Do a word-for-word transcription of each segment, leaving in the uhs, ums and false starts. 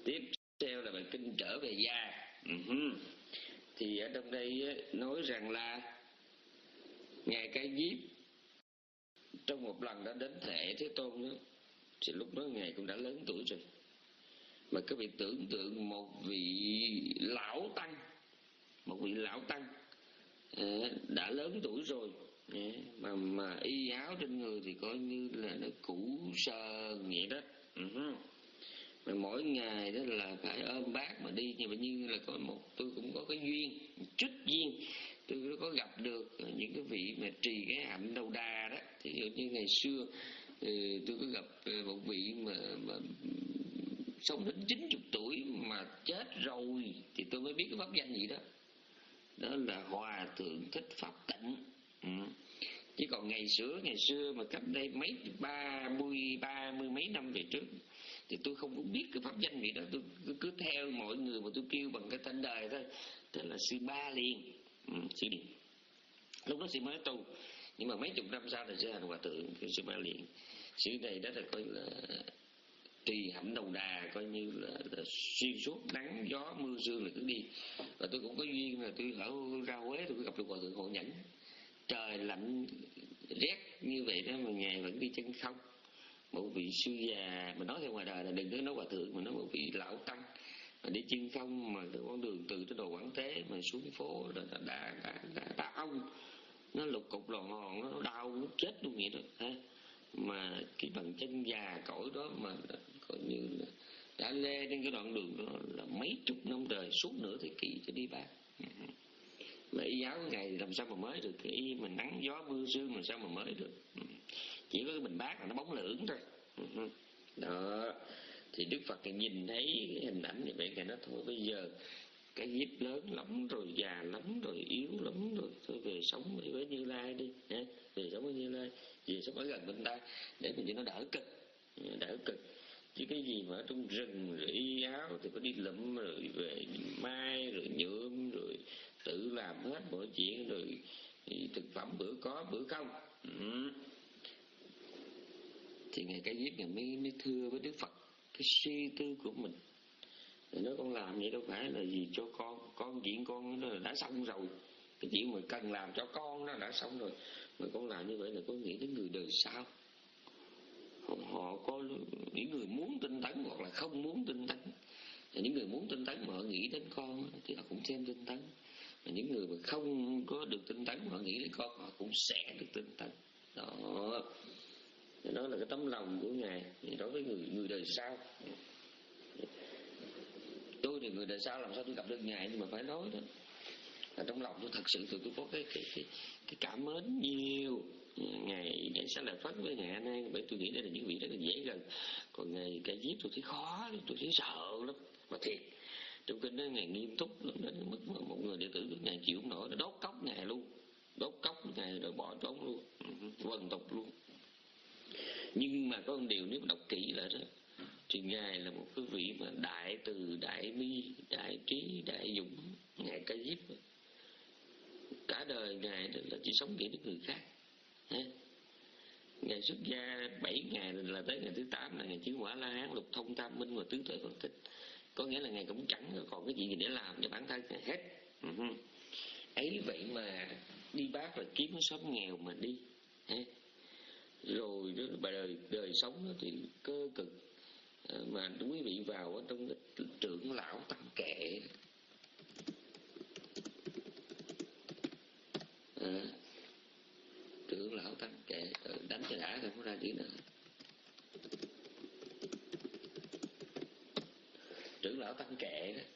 Tiếp theo là bài kinh Trở Về Gia. uh-huh. Thì ở trong đây nói rằng là Ngài Ca Diếp trong một lần đã đến thệ Thế Tôn đó, thì lúc đó Ngài cũng đã lớn tuổi rồi. Mà các vị tưởng tượng một vị lão tăng, một vị lão tăng đã lớn tuổi rồi, mà mà y áo trên người thì coi như là nó cũ sơ vậy đó. uh-huh. Mà mỗi ngày đó là phải ôm bác mà đi, nhưng mà như là có một tôi cũng có cái duyên, chút duyên tôi có gặp được những cái vị mà trì cái hạnh đầu đà đó. Thì dụ như ngày xưa tôi có gặp một vị mà, mà sống đến chín mươi tuổi mà chết rồi thì tôi mới biết cái pháp danh gì đó. Đó là Hòa Thượng Thích Pháp Tịnh. ừ. Chứ còn ngày xưa ngày xưa mà cách đây mấy ba mươi ba mươi mấy năm về trước thì tôi không cũng biết cái pháp danh gì đó. Tôi cứ, cứ theo mọi người mà tôi kêu bằng cái tên đời thôi, tức là Sư Ba Liên. ừ, sư Liên lúc đó sư mới tu, nhưng mà mấy chục năm sau thì sư hành Hòa Thượng cái Sư Ba Liên. Sư này đó là coi là trì hạnh đầu đà, coi như là, là xuyên suốt nắng gió mưa sương là cứ đi. Và tôi cũng có duyên là tôi ở ra Huế tôi gặp được Hòa Thượng Hộ Nhẫn. Trời lạnh rét như vậy đó mà Ngài vẫn đi chân không. Một vị sư già, mà nói theo ngoài đời là đừng có nói Hòa Thượng, mà nói một vị lão tăng mà đi chân không, mà cái con đường từ cái Đồ Quảng Tế mà xuống phố là đã đã đã, đã, đã ong nó lục cục lò hòn, nó đau nó chết luôn vậy đó ha. Mà cái bằng chân già cõi đó mà coi như là đã lê trên cái đoạn đường đó là mấy chục năm trời, suốt nửa thế kỷ cho đi bác. Mà y áo cái ngày làm sao mà mới được, cái y mà nắng gió mưa sương làm sao mà mới được. Chỉ có cái bình bát là nó bóng lưỡng thôi. Đó thì Đức Phật nhìn thấy cái hình ảnh như vậy, Ngài nói thôi bây giờ cái Diếp lớn lắm rồi, già lắm rồi, yếu lắm rồi, thôi về sống với Như Lai đi, về sống với Như Lai, về sống ở gần bên ta để mình cho nó đỡ cực, đỡ cực. Chứ cái gì mà ở trong rừng rồi y áo thì có đi lụm rồi về mai rồi nhuộm rồi tự làm hết mọi chuyện, rồi thực phẩm bữa có bữa không. ừ. Thì Ngài Ca Diếp Ngài mới, mới thưa với Đức Phật cái suy tư của mình. Rồi nói con làm vậy đâu phải là gì cho con, con chuyện con nó đã xong rồi, cái chuyện mà cần làm cho con nó đã xong rồi, mà con làm như vậy là con nghĩ đến người đời sau. Họ có những người muốn tinh tấn hoặc là không muốn tinh tấn. Những người muốn tinh tấn mà họ nghĩ đến con thì họ cũng xem tinh tấn, và những người mà không có được tinh tấn mà họ nghĩ đến con họ cũng sẽ được tinh tấn. Đó, đó là cái tấm lòng của Ngài đối với người người đời sau. Tôi thì người đời sau làm sao tôi gặp được Ngài, nhưng mà phải nói đó là trong lòng tôi thật sự tôi, tôi có cái cái cái cái cảm mến nhiều Ngài Ngài Xá Lợi Phất với Ngài A Nan, bởi tôi nghĩ đây là những vị rất là dễ gần. Còn Ngài Ca Diếp tôi thấy khó, tôi thấy sợ lắm, mà thiệt trong kinh đó Ngài nghiêm túc lắm, đến mức mà một người đệ tử của Ngài chịu không nổi, đốt cốc Ngài luôn, đốt cốc Ngài rồi bỏ trốn luôn, vần tục luôn. Nhưng mà có một điều nếu mà đọc kỹ lại đó thì Ngài là một cái vị mà đại từ, đại bi, đại trí, đại dũng. Ngài Ca Diếp cả đời Ngài là chỉ sống nghĩ đến người khác. Ngài xuất gia bảy ngày là tới ngày thứ tám là Ngài chứng quả La Hán, lục thông tam minh và tứ tuệ phân tích. Có nghĩa là Ngài cũng chẳng còn cái gì để làm cho bản thân Ngài hết. uh-huh. Ấy vậy mà đi bác là kiếm cái xóm nghèo mà đi. Rồi đó, bài đời đời sống thì cơ cực. Mà quý vị vào trong cái trưởng lão tăng kệ, à, trưởng lão tăng kệ đánh cho đã không có ra chữ nào. Trưởng lão tăng kệ đó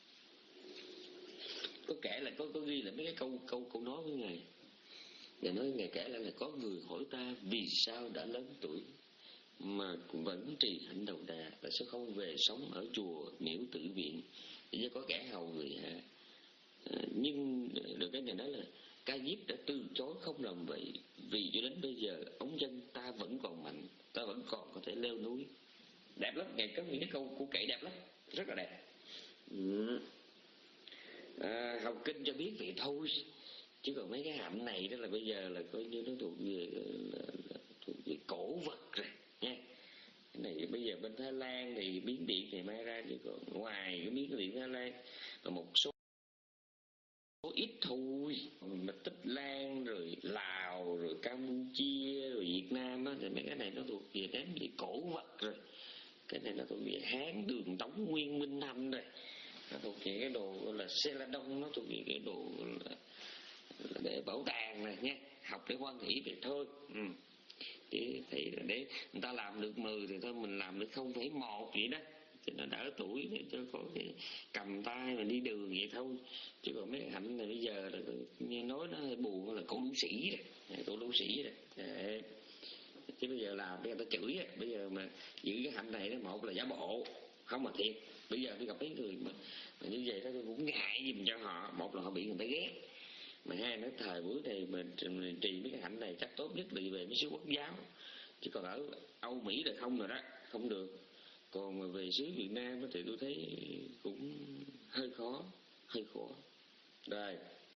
có kể là có có ghi là mấy cái câu câu câu nói với Ngài. Ngài nói Ngài kể lại là có người hỏi ta vì sao đã lớn tuổi mà vẫn trì hạnh đầu đà, và sao không về sống ở chùa miễu tự viện để có kẻ hầu người hạ. À, nhưng được cái Ngài nói là Ca Diếp đã từ chối không làm vậy, vì cho đến bây giờ ống dân ta vẫn còn mạnh, ta vẫn còn có thể leo núi. Đẹp lắm, Ngài có những cái câu của kệ đẹp lắm, rất là đẹp. ừ. à, Học kinh cho biết vậy thôi, chứ còn mấy cái hạnh này đó là bây giờ là coi như nó thuộc về là, là, thuộc về cổ vật rồi nha. Cái này bây giờ bên Thái Lan thì miếng điện thì may ra chỉ còn ngoài cái miếng điện Thái Lan và một số số ít thôi. Mà Tích Lan rồi Lào rồi Campuchia rồi Việt Nam á thì mấy cái này nó thuộc về đám về cổ vật rồi. Cái này nó thuộc về Hán Đường Tống Nguyên Minh Thanh rồi, nó thuộc về cái đồ là Xe Đông, nó thuộc về cái đồ là, là để bảo tàng này nha, học để quan nghĩ vậy thôi. Ừ. Thì, thì để người ta làm được mười thì thôi mình làm được không phẩy một vậy đó, cho nó đỡ tuổi để cho có cái cầm tay mà đi đường vậy thôi. Chứ còn mấy hạnh này bây giờ là nghe nói nó hơi buồn là cổ lũ sĩ rồi, cổ lũ sĩ rồi. Để, chứ bây giờ làm để người ta chửi á, bây giờ mà giữ cái hạnh này đó, một là giả bộ không mà thiệt. Bây giờ tôi gặp mấy người mà, mà như vậy đó tôi cũng ngại giùm cho họ, một là họ bị người ta ghét, mà hai nữa thời buổi này mình trì mấy cái hạnh này chắc tốt nhất đi về mấy xứ quốc giáo, chứ còn ở Âu Mỹ là không rồi đó, không được. Còn mà về xứ Việt Nam thì tôi thấy cũng hơi khó, hơi khó. Rồi